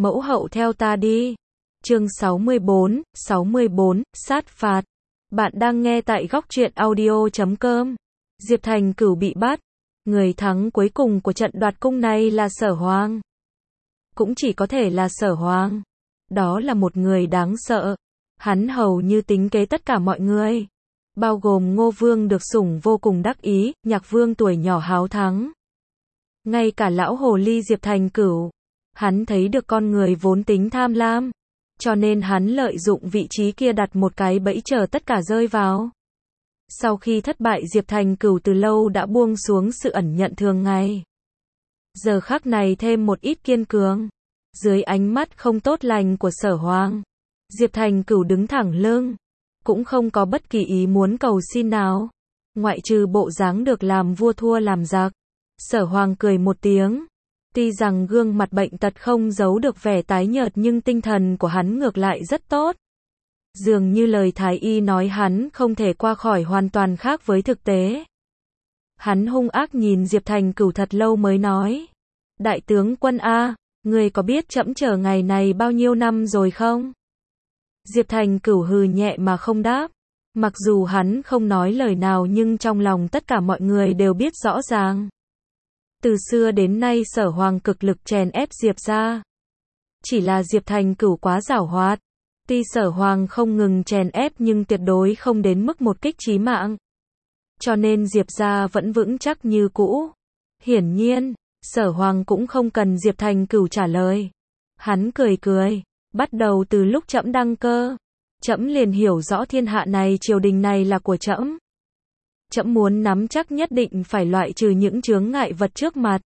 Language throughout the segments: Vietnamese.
Mẫu hậu theo ta đi. Chương 64, sát phạt. Bạn đang nghe tại góc truyện audio.com. Diệp Thành Cửu bị bắt. Người thắng cuối cùng của trận đoạt cung này là Sở Hoàng. Cũng chỉ có thể là Sở Hoàng. Đó là một người đáng sợ. Hắn hầu như tính kế tất cả mọi người. Bao gồm Ngô Vương được sủng vô cùng đắc ý, Nhạc Vương tuổi nhỏ háo thắng. Ngay cả lão hồ ly Diệp Thành Cửu. Hắn thấy được con người vốn tính tham lam. Cho nên hắn lợi dụng vị trí kia đặt một cái bẫy chờ tất cả rơi vào. Sau khi thất bại Diệp Thành Cửu từ lâu đã buông xuống sự ẩn nhận thường ngày. Giờ khắc này thêm một ít kiên cường. Dưới ánh mắt không tốt lành của Sở Hoàng, Diệp Thành Cửu đứng thẳng lưng. Cũng không có bất kỳ ý muốn cầu xin nào. Ngoại trừ bộ dáng được làm vua thua làm giặc. Sở Hoàng cười một tiếng. Tuy rằng gương mặt bệnh tật không giấu được vẻ tái nhợt nhưng tinh thần của hắn ngược lại rất tốt. Dường như lời thái y nói hắn không thể qua khỏi hoàn toàn khác với thực tế. Hắn hung ác nhìn Diệp Thành Cửu thật lâu mới nói. Đại tướng quân A, người có biết trẫm chờ ngày này bao nhiêu năm rồi không? Diệp Thành Cửu hừ nhẹ mà không đáp. Mặc dù hắn không nói lời nào nhưng trong lòng tất cả mọi người đều biết rõ ràng. Từ xưa đến nay Sở Hoàng cực lực chèn ép Diệp gia. Chỉ là Diệp Thành Cửu quá giảo hoạt. Tuy Sở Hoàng không ngừng chèn ép nhưng tuyệt đối không đến mức một kích chí mạng. Cho nên Diệp gia vẫn vững chắc như cũ. Hiển nhiên, Sở Hoàng cũng không cần Diệp Thành Cửu trả lời. Hắn cười cười. Bắt đầu từ lúc trẫm đăng cơ, trẫm liền hiểu rõ thiên hạ này triều đình này là của trẫm. Trẫm muốn nắm chắc nhất định phải loại trừ những chướng ngại vật trước mặt.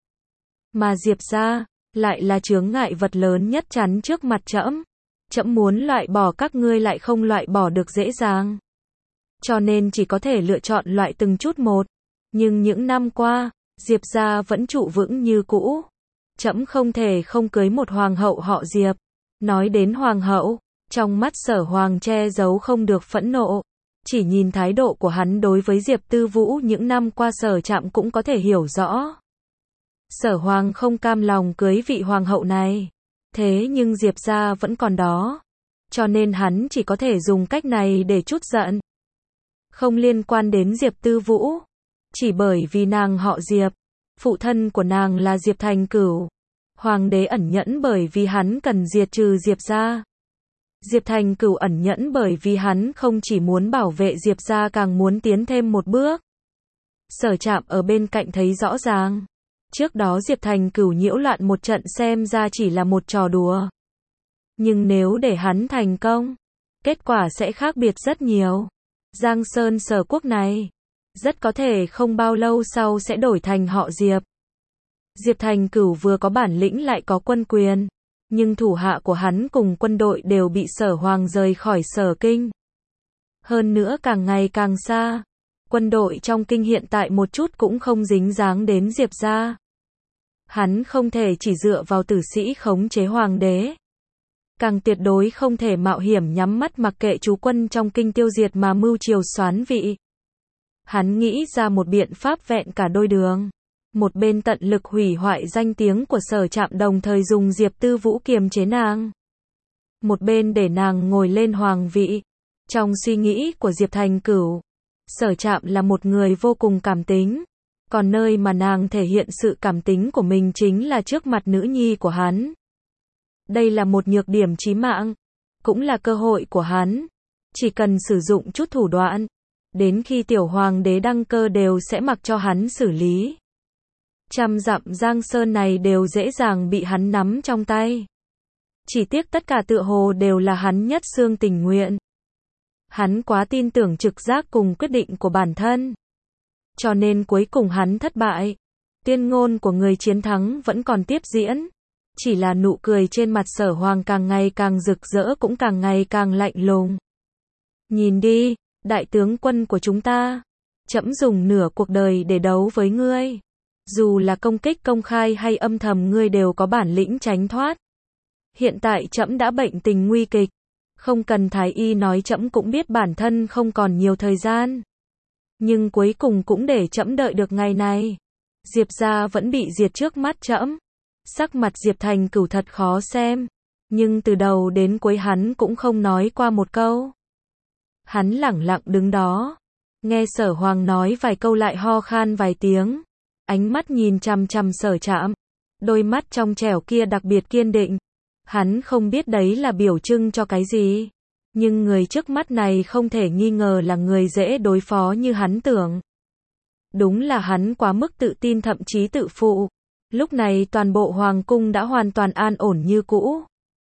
Mà Diệp gia lại là chướng ngại vật lớn nhất chắn trước mặt trẫm. Trẫm muốn loại bỏ các ngươi lại không loại bỏ được dễ dàng. Cho nên chỉ có thể lựa chọn loại từng chút một. Nhưng những năm qua, Diệp gia vẫn trụ vững như cũ. Trẫm không thể không cưới một hoàng hậu họ Diệp. Nói đến hoàng hậu, trong mắt Sở Hoàng che giấu không được phẫn nộ. Chỉ nhìn thái độ của hắn đối với Diệp Tư Vũ những năm qua Sở Trạm cũng có thể hiểu rõ. Sở Hoàng không cam lòng cưới vị hoàng hậu này. Thế nhưng Diệp gia vẫn còn đó. Cho nên hắn chỉ có thể dùng cách này để trút giận. Không liên quan đến Diệp Tư Vũ. Chỉ bởi vì nàng họ Diệp. Phụ thân của nàng là Diệp Thành Cửu. Hoàng đế ẩn nhẫn bởi vì hắn cần diệt trừ Diệp gia. Diệp Thành Cửu ẩn nhẫn bởi vì hắn không chỉ muốn bảo vệ Diệp gia càng muốn tiến thêm một bước. Sở Trạm ở bên cạnh thấy rõ ràng. Trước đó Diệp Thành Cửu nhiễu loạn một trận xem ra chỉ là một trò đùa. Nhưng nếu để hắn thành công, kết quả sẽ khác biệt rất nhiều. Giang Sơn Sở Quốc này, rất có thể không bao lâu sau sẽ đổi thành họ Diệp. Diệp Thành Cửu vừa có bản lĩnh lại có quân quyền. Nhưng thủ hạ của hắn cùng quân đội đều bị Sở Hoàng rời khỏi Sở Kinh. Hơn nữa càng ngày càng xa. Quân đội trong kinh hiện tại một chút cũng không dính dáng đến Diệp gia. Hắn không thể chỉ dựa vào tử sĩ khống chế hoàng đế. Càng tuyệt đối không thể mạo hiểm nhắm mắt mặc kệ chú quân trong kinh tiêu diệt mà mưu triều soán vị. Hắn nghĩ ra một biện pháp vẹn cả đôi đường. Một bên tận lực hủy hoại danh tiếng của Sở Trạm đồng thời dùng Diệp Tư Vũ kiềm chế nàng. Một bên để nàng ngồi lên hoàng vị. Trong suy nghĩ của Diệp Thành Cửu, Sở Trạm là một người vô cùng cảm tính. Còn nơi mà nàng thể hiện sự cảm tính của mình chính là trước mặt nữ nhi của hắn. Đây là một nhược điểm chí mạng. Cũng là cơ hội của hắn. Chỉ cần sử dụng chút thủ đoạn. Đến khi tiểu hoàng đế đăng cơ đều sẽ mặc cho hắn xử lý. Trăm dặm Giang Sơn này đều dễ dàng bị hắn nắm trong tay. Chỉ tiếc tất cả tựa hồ đều là hắn nhất xương tình nguyện. Hắn quá tin tưởng trực giác cùng quyết định của bản thân. Cho nên cuối cùng hắn thất bại. Tuyên ngôn của người chiến thắng vẫn còn tiếp diễn. Chỉ là nụ cười trên mặt Sở Hoàng càng ngày càng rực rỡ cũng càng ngày càng lạnh lùng. Nhìn đi, đại tướng quân của chúng ta. Trẫm dùng nửa cuộc đời để đấu với ngươi. Dù là công kích công khai hay âm thầm ngươi đều có bản lĩnh tránh thoát. Hiện tại trẫm đã bệnh tình nguy kịch. Không cần thái y nói trẫm cũng biết bản thân không còn nhiều thời gian. Nhưng cuối cùng cũng để trẫm đợi được ngày này. Diệp gia vẫn bị diệt trước mắt trẫm. Sắc mặt Diệp Thành Cửu thật khó xem. Nhưng từ đầu đến cuối hắn cũng không nói qua một câu. Hắn lẳng lặng đứng đó, nghe Sở Hoàng nói vài câu lại ho khan vài tiếng, ánh mắt nhìn chằm chằm Sở Trạm, đôi mắt trong trẻo kia đặc biệt kiên định. Hắn không biết đấy là biểu trưng cho cái gì, nhưng người trước mắt này không thể nghi ngờ là người dễ đối phó như hắn tưởng. Đúng là hắn quá mức tự tin thậm chí tự phụ. Lúc này toàn bộ hoàng cung đã hoàn toàn an ổn như cũ.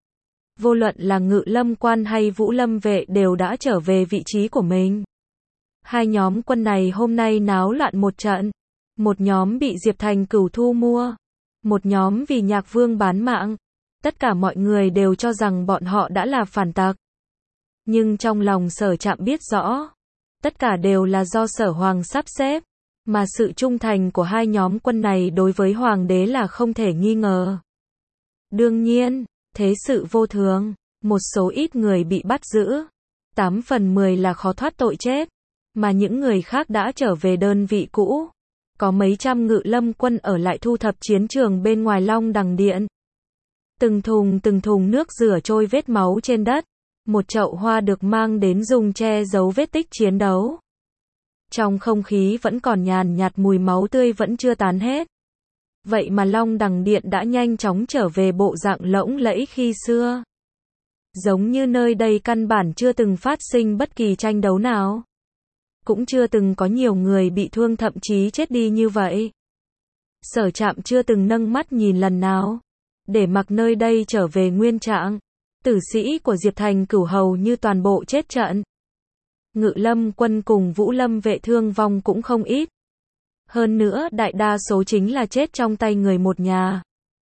Vô luận là Ngự Lâm quan hay Vũ Lâm vệ đều đã trở về vị trí của mình. Hai nhóm quân này hôm nay náo loạn một trận. Một nhóm bị Diệp Thành Cửu thu mua. Một nhóm vì Nhạc Vương bán mạng. Tất cả mọi người đều cho rằng bọn họ đã là phản tặc. Nhưng trong lòng Sở Trạm biết rõ. Tất cả đều là do Sở Hoàng sắp xếp. Mà sự trung thành của hai nhóm quân này đối với Hoàng đế là không thể nghi ngờ. Đương nhiên, thế sự vô thường, một số ít người bị bắt giữ, 8 phần 10 là khó thoát tội chết, mà những người khác đã trở về đơn vị cũ. Có mấy trăm Ngự Lâm quân ở lại thu thập chiến trường bên ngoài Long Đằng Điện. Từng thùng nước rửa trôi vết máu trên đất, một chậu hoa được mang đến dùng che giấu vết tích chiến đấu. Trong không khí vẫn còn nhàn nhạt mùi máu tươi vẫn chưa tán hết. Vậy mà Long Đằng Điện đã nhanh chóng trở về bộ dạng lộng lẫy khi xưa. Giống như nơi đây căn bản chưa từng phát sinh bất kỳ tranh đấu nào. Cũng chưa từng có nhiều người bị thương thậm chí chết đi như vậy. Sở Trạm chưa từng nâng mắt nhìn lần nào. Để mặc nơi đây trở về nguyên trạng. Tử sĩ của Diệp Thành Cửu hầu như toàn bộ chết trận. Ngự Lâm quân cùng Vũ Lâm vệ thương vong cũng không ít. Hơn nữa đại đa số chính là chết trong tay người một nhà.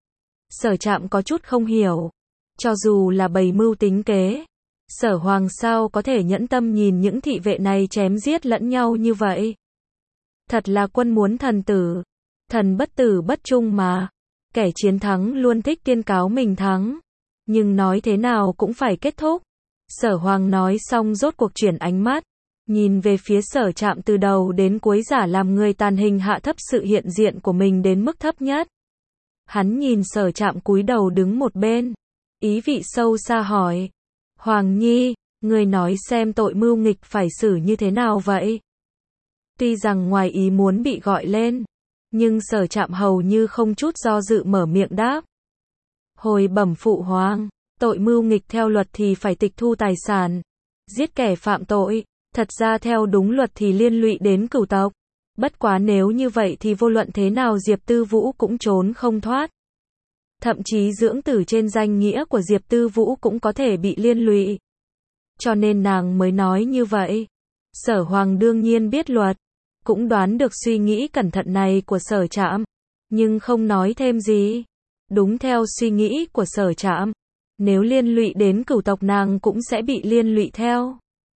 Sở Trạm có chút không hiểu. Cho dù là bày mưu tính kế, Sở Hoàng sao có thể nhẫn tâm nhìn những thị vệ này chém giết lẫn nhau như vậy. Thật là quân muốn thần tử. Thần bất tử bất trung mà. Kẻ chiến thắng luôn thích tuyên cáo mình thắng. Nhưng nói thế nào cũng phải kết thúc. Sở Hoàng nói xong rốt cuộc chuyển ánh mắt. Nhìn về phía Sở Trạm từ đầu đến cuối giả làm người tàn hình hạ thấp sự hiện diện của mình đến mức thấp nhất. Hắn nhìn Sở Trạm cúi đầu đứng một bên. Ý vị sâu xa hỏi. Hoàng Nhi, người nói xem tội mưu nghịch phải xử như thế nào vậy? Tuy rằng ngoài ý muốn bị gọi lên. Nhưng Sở Trạm hầu như không chút do dự mở miệng đáp. Hồi bẩm phụ hoàng, tội mưu nghịch theo luật thì phải tịch thu tài sản. Giết kẻ phạm tội. Thật ra theo đúng luật thì liên lụy đến cửu tộc. Bất quá nếu như vậy thì vô luận thế nào Diệp Tư Vũ cũng trốn không thoát. Thậm chí dưỡng tử trên danh nghĩa của Diệp Tư Vũ cũng có thể bị liên lụy. Cho nên nàng mới nói như vậy. Sở Hoàng đương nhiên biết luật. Cũng đoán được suy nghĩ cẩn thận này của Sở Trạm. Nhưng không nói thêm gì. Đúng theo suy nghĩ của Sở Trạm. Nếu liên lụy đến cửu tộc nàng cũng sẽ bị liên lụy theo.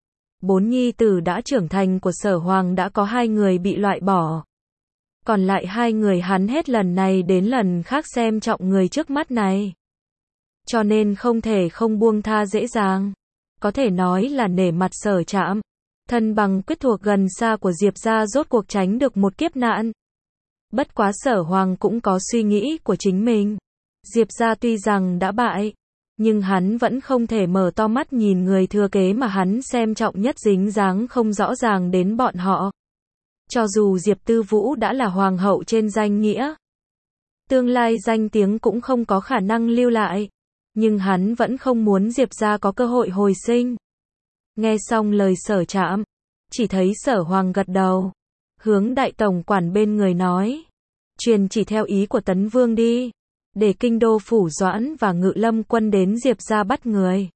4 nhi tử đã trưởng thành của Sở Hoàng đã có 2 người bị loại bỏ. Còn lại 2 người hắn hết lần này đến lần khác xem trọng người trước mắt này. Cho nên không thể không buông tha dễ dàng. Có thể nói là nể mặt Sở Trạm. Thân bằng quyết thuộc gần xa của Diệp gia rốt cuộc tránh được một kiếp nạn. Bất quá Sở Hoàng cũng có suy nghĩ của chính mình. Diệp gia tuy rằng đã bại. Nhưng hắn vẫn không thể mở to mắt nhìn người thừa kế mà hắn xem trọng nhất dính dáng không rõ ràng đến bọn họ. Cho dù Diệp Tư Vũ đã là hoàng hậu trên danh nghĩa. Tương lai danh tiếng cũng không có khả năng lưu lại. Nhưng hắn vẫn không muốn Diệp gia có cơ hội hồi sinh. Nghe xong lời Sở Trạm. Chỉ thấy Sở Hoàng gật đầu. Hướng đại tổng quản bên người nói. Truyền chỉ theo ý của Tấn Vương đi. Để kinh đô phủ Doãn và Ngự Lâm quân đến Diệp gia bắt người.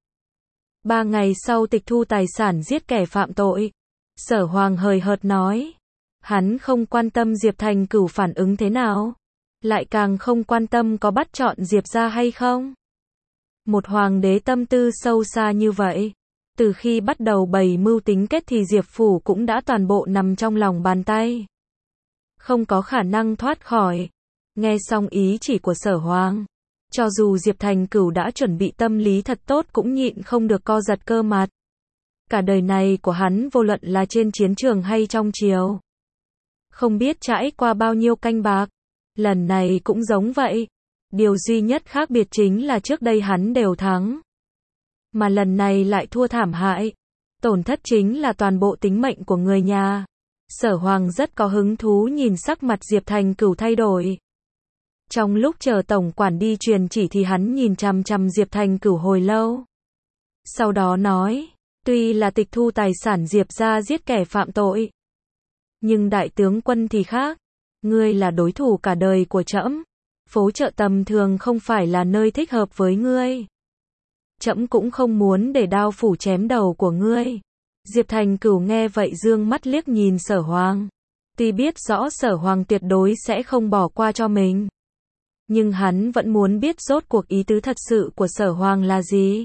3 ngày sau tịch thu tài sản giết kẻ phạm tội. Sở Hoàng hời hợt nói. Hắn không quan tâm Diệp Thành Cửu phản ứng thế nào. Lại càng không quan tâm có bắt chọn Diệp gia hay không. Một hoàng đế tâm tư sâu xa như vậy. Từ khi bắt đầu bày mưu tính kết thì Diệp phủ cũng đã toàn bộ nằm trong lòng bàn tay. Không có khả năng thoát khỏi. Nghe xong ý chỉ của Sở Hoàng. Cho dù Diệp Thành Cửu đã chuẩn bị tâm lý thật tốt cũng nhịn không được co giật cơ mặt. Cả đời này của hắn vô luận là trên chiến trường hay trong triều. Không biết trải qua bao nhiêu canh bạc. Lần này cũng giống vậy. Điều duy nhất khác biệt chính là trước đây hắn đều thắng. Mà lần này lại thua thảm hại. Tổn thất chính là toàn bộ tính mệnh của người nhà. Sở Hoàng rất có hứng thú nhìn sắc mặt Diệp Thành Cửu thay đổi. Trong lúc chờ tổng quản đi truyền chỉ thì hắn nhìn chằm chằm Diệp Thành Cửu hồi lâu. Sau đó nói, tuy là tịch thu tài sản Diệp gia giết kẻ phạm tội, nhưng đại tướng quân thì khác. Ngươi là đối thủ cả đời của trẫm. Phố chợ tầm thường không phải là nơi thích hợp với ngươi. Trẫm cũng không muốn để đao phủ chém đầu của ngươi. Diệp Thành Cửu nghe vậy dương mắt liếc nhìn Sở Hoàng. Tuy biết rõ Sở Hoàng tuyệt đối sẽ không bỏ qua cho mình, nhưng hắn vẫn muốn biết rốt cuộc ý tứ thật sự của Sở Hoàng là gì.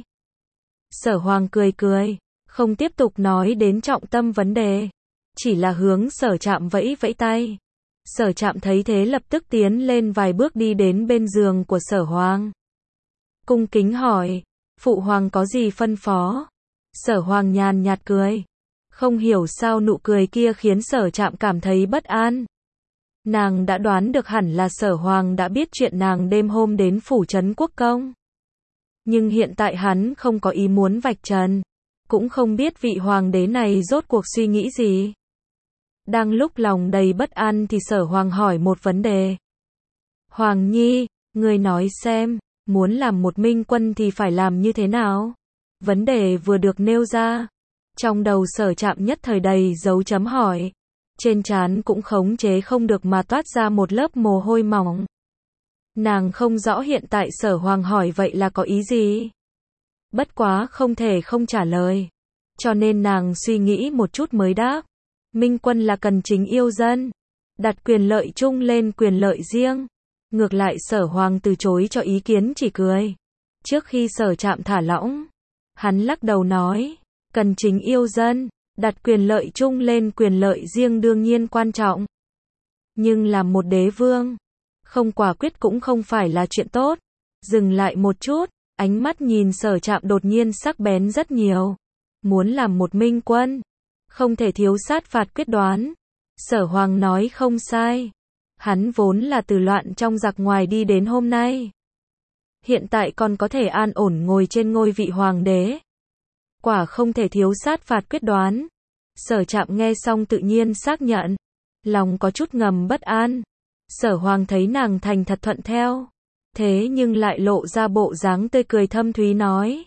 Sở Hoàng cười cười, không tiếp tục nói đến trọng tâm vấn đề, chỉ là hướng Sở Trạm vẫy vẫy tay. Sở Trạm thấy thế lập tức tiến lên vài bước đi đến bên giường của Sở Hoàng. Cung kính hỏi, phụ hoàng có gì phân phó? Sở Hoàng nhàn nhạt cười. Không hiểu sao nụ cười kia khiến Sở Trạm cảm thấy bất an. Nàng đã đoán được hẳn là Sở Hoàng đã biết chuyện nàng đêm hôm đến phủ trấn quốc công. Nhưng hiện tại hắn không có ý muốn vạch trần, cũng không biết vị hoàng đế này rốt cuộc suy nghĩ gì. Đang lúc lòng đầy bất an thì Sở Hoàng hỏi một vấn đề. Hoàng Nhi, ngươi nói xem, muốn làm một minh quân thì phải làm như thế nào? Vấn đề vừa được nêu ra, trong đầu Sở Trạm nhất thời đầy dấu chấm hỏi. Trên trán cũng khống chế không được mà toát ra một lớp mồ hôi mỏng. Nàng không rõ hiện tại Sở Hoàng hỏi vậy là có ý gì. Bất quá không thể không trả lời. Cho nên nàng suy nghĩ một chút mới đáp. Minh quân là cần chính yêu dân, đặt quyền lợi chung lên quyền lợi riêng. Ngược lại Sở Hoàng từ chối cho ý kiến chỉ cười. Trước khi Sở Trạm thả lỏng, hắn lắc đầu nói, cần chính yêu dân, đặt quyền lợi chung lên quyền lợi riêng đương nhiên quan trọng. Nhưng làm một đế vương, không quả quyết cũng không phải là chuyện tốt. Dừng lại một chút, ánh mắt nhìn Sở Trạm đột nhiên sắc bén rất nhiều. Muốn làm một minh quân, không thể thiếu sát phạt quyết đoán. Sở Hoàng nói không sai. Hắn vốn là từ loạn trong giặc ngoài đi đến hôm nay. Hiện tại còn có thể an ổn ngồi trên ngôi vị hoàng đế. Quả không thể thiếu sát phạt quyết đoán. Sở Trạm nghe xong tự nhiên xác nhận. Lòng có chút ngầm bất an. Sở Hoàng thấy nàng thành thật thuận theo. Thế nhưng lại lộ ra bộ dáng tươi cười thâm thúy nói.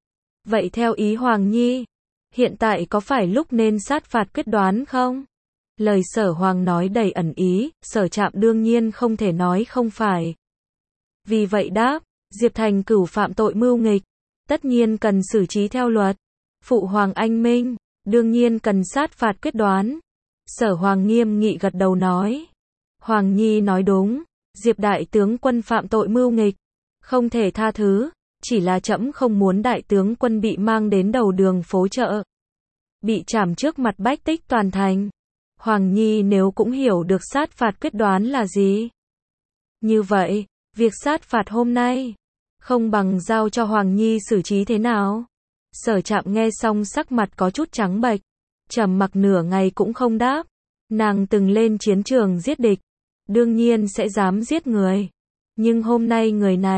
Vậy theo ý Hoàng Nhi, hiện tại có phải lúc nên sát phạt quyết đoán không? Lời Sở Hoàng nói đầy ẩn ý, Sở Trạm đương nhiên không thể nói không phải. Vì vậy đáp, Diệp Thành Cửu phạm tội mưu nghịch, tất nhiên cần xử trí theo luật. Phụ hoàng anh minh, đương nhiên cần sát phạt quyết đoán. Sở Hoàng nghiêm nghị gật đầu nói. Hoàng Nhi nói đúng, Diệp đại tướng quân phạm tội mưu nghịch, không thể tha thứ, chỉ là trẫm không muốn đại tướng quân bị mang đến đầu đường phố chợ, bị trảm trước mặt bách tích toàn thành. Hoàng Nhi nếu cũng hiểu được sát phạt quyết đoán là gì. Như vậy, việc sát phạt hôm nay, không bằng giao cho Hoàng Nhi xử trí thế nào? Sở Trạm nghe xong sắc mặt có chút trắng bệch, trầm mặc nửa ngày cũng không đáp. Nàng từng lên chiến trường giết địch, đương nhiên sẽ dám giết người. Nhưng hôm nay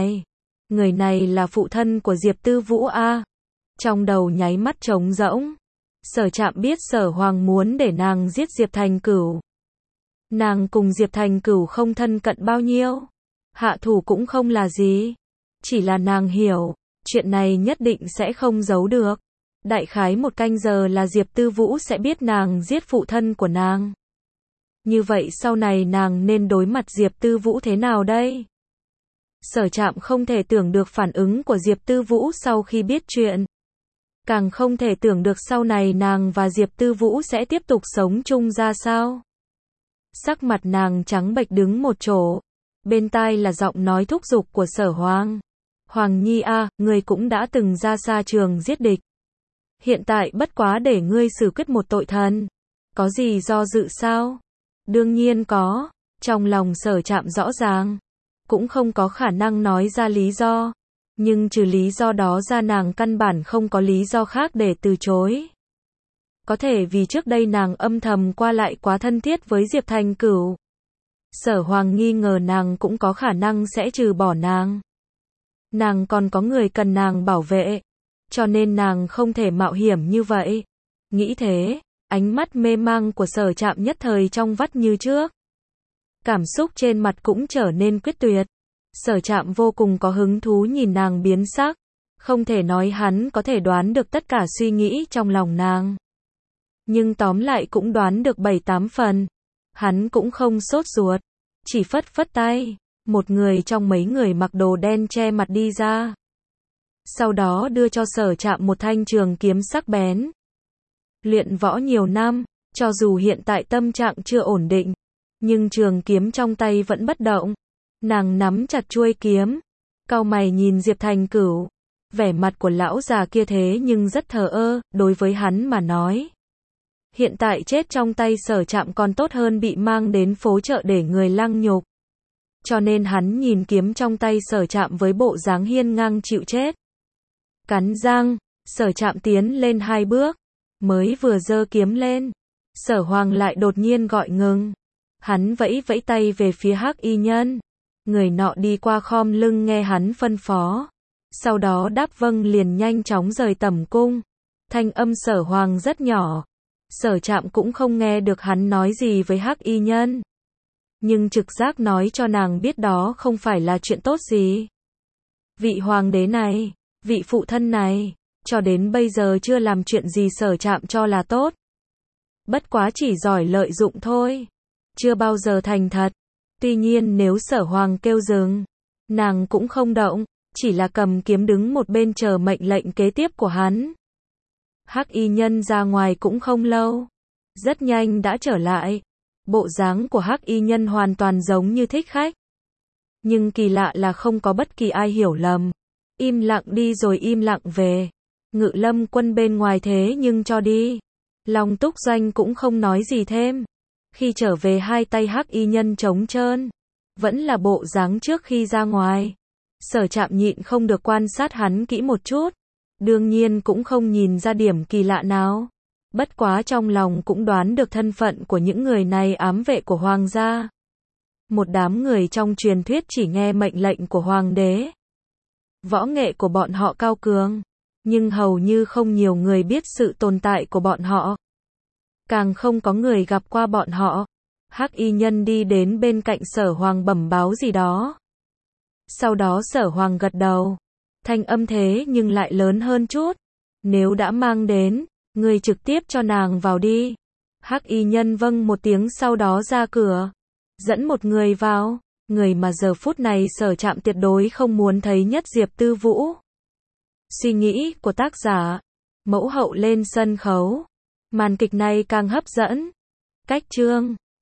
người này là phụ thân của Diệp Tư Vũ a. Trong đầu nháy mắt trống rỗng. Sở Trạm biết Sở Hoàng muốn để nàng giết Diệp Thành Cửu. Nàng cùng Diệp Thành Cửu không thân cận bao nhiêu, hạ thủ cũng không là gì. Chỉ là nàng hiểu, chuyện này nhất định sẽ không giấu được. Đại khái một canh giờ là Diệp Tư Vũ sẽ biết nàng giết phụ thân của nàng. Như vậy sau này nàng nên đối mặt Diệp Tư Vũ thế nào đây? Sở Trạm không thể tưởng được phản ứng của Diệp Tư Vũ sau khi biết chuyện. Càng không thể tưởng được sau này nàng và Diệp Tư Vũ sẽ tiếp tục sống chung ra sao. Sắc mặt nàng trắng bệch đứng một chỗ. Bên tai là giọng nói thúc giục của Sở Hoàng. Hoàng Nhi a, ngươi cũng đã từng ra xa trường giết địch. Hiện tại bất quá để ngươi xử quyết một tội thần. Có gì do dự sao? Đương nhiên có. Trong lòng Sở Trạm rõ ràng, cũng không có khả năng nói ra lý do. Nhưng trừ lý do đó ra nàng căn bản không có lý do khác để từ chối. Có thể vì trước đây nàng âm thầm qua lại quá thân thiết với Diệp Thành Cửu. Sở Hoàng nghi ngờ nàng cũng có khả năng sẽ trừ bỏ nàng. Nàng còn có người cần nàng bảo vệ, cho nên nàng không thể mạo hiểm như vậy. Nghĩ thế, ánh mắt mê mang của Sở Trạm nhất thời trong vắt như trước. Cảm xúc trên mặt cũng trở nên quyết tuyệt. Sở Trạm vô cùng có hứng thú nhìn nàng biến sắc. Không thể nói hắn có thể đoán được tất cả suy nghĩ trong lòng nàng. Nhưng tóm lại cũng đoán được 7-8 phần. Hắn cũng không sốt ruột, chỉ phất phất tay. Một người trong mấy người mặc đồ đen che mặt đi ra. Sau đó đưa cho Sở Trạm một thanh trường kiếm sắc bén. Luyện võ nhiều năm, cho dù hiện tại tâm trạng chưa ổn định, nhưng trường kiếm trong tay vẫn bất động. Nàng nắm chặt chuôi kiếm, cau mày nhìn Diệp Thành Cửu. Vẻ mặt của lão già kia thế nhưng rất thờ ơ, đối với hắn mà nói. Hiện tại chết trong tay Sở Trạm còn tốt hơn bị mang đến phố chợ để người lăng nhục. Cho nên hắn nhìn kiếm trong tay Sở Trạm với bộ dáng hiên ngang chịu chết. Cắn răng, Sở Trạm tiến lên 2 bước, mới vừa giơ kiếm lên, Sở Hoàng lại đột nhiên gọi ngừng. Hắn vẫy vẫy tay về phía Hắc Y Nhân. Người nọ đi qua khom lưng nghe hắn phân phó. Sau đó đáp vâng liền nhanh chóng rời tẩm cung. Thanh âm Sở Hoàng rất nhỏ. Sở Trạm cũng không nghe được hắn nói gì với Hắc Y Nhân. Nhưng trực giác nói cho nàng biết đó không phải là chuyện tốt gì. Vị hoàng đế này, vị phụ thân này, cho đến bây giờ chưa làm chuyện gì Sở Trạm cho là tốt. Bất quá chỉ giỏi lợi dụng thôi. Chưa bao giờ thành thật. Tuy nhiên nếu Sở Hoàng kêu dừng, nàng cũng không động, chỉ là cầm kiếm đứng một bên chờ mệnh lệnh kế tiếp của hắn. Hắc Y Nhân ra ngoài cũng không lâu, rất nhanh đã trở lại. Bộ dáng của Hắc Y Nhân hoàn toàn giống như thích khách. Nhưng kỳ lạ là không có bất kỳ ai hiểu lầm. Im lặng đi rồi im lặng về. Ngự Lâm Quân bên ngoài thế nhưng cho đi. Long Túc Doanh cũng không nói gì thêm. Khi trở về hai tay Hắc Y Nhân trống trơn. Vẫn là bộ dáng trước khi ra ngoài. Sở Trạm nhịn không được quan sát hắn kỹ một chút. Đương nhiên cũng không nhìn ra điểm kỳ lạ nào. Bất quá trong lòng cũng đoán được thân phận của những người này ám vệ của hoàng gia. Một đám người trong truyền thuyết chỉ nghe mệnh lệnh của hoàng đế. Võ nghệ của bọn họ cao cường, nhưng hầu như không nhiều người biết sự tồn tại của bọn họ. Càng không có người gặp qua bọn họ. Hắc Y Nhân đi đến bên cạnh Sở Hoàng bẩm báo gì đó. Sau đó Sở Hoàng gật đầu. Thanh âm thế nhưng lại lớn hơn chút. Nếu đã mang đến, người trực tiếp cho nàng vào đi. Hắc Y Nhân vâng một tiếng sau đó ra cửa. Dẫn một người vào. Người mà giờ phút này Sở Trạm tuyệt đối không muốn thấy nhất Diệp Tư Vũ. Suy nghĩ của tác giả. Mẫu hậu lên sân khấu. Màn kịch này càng hấp dẫn. Cách chương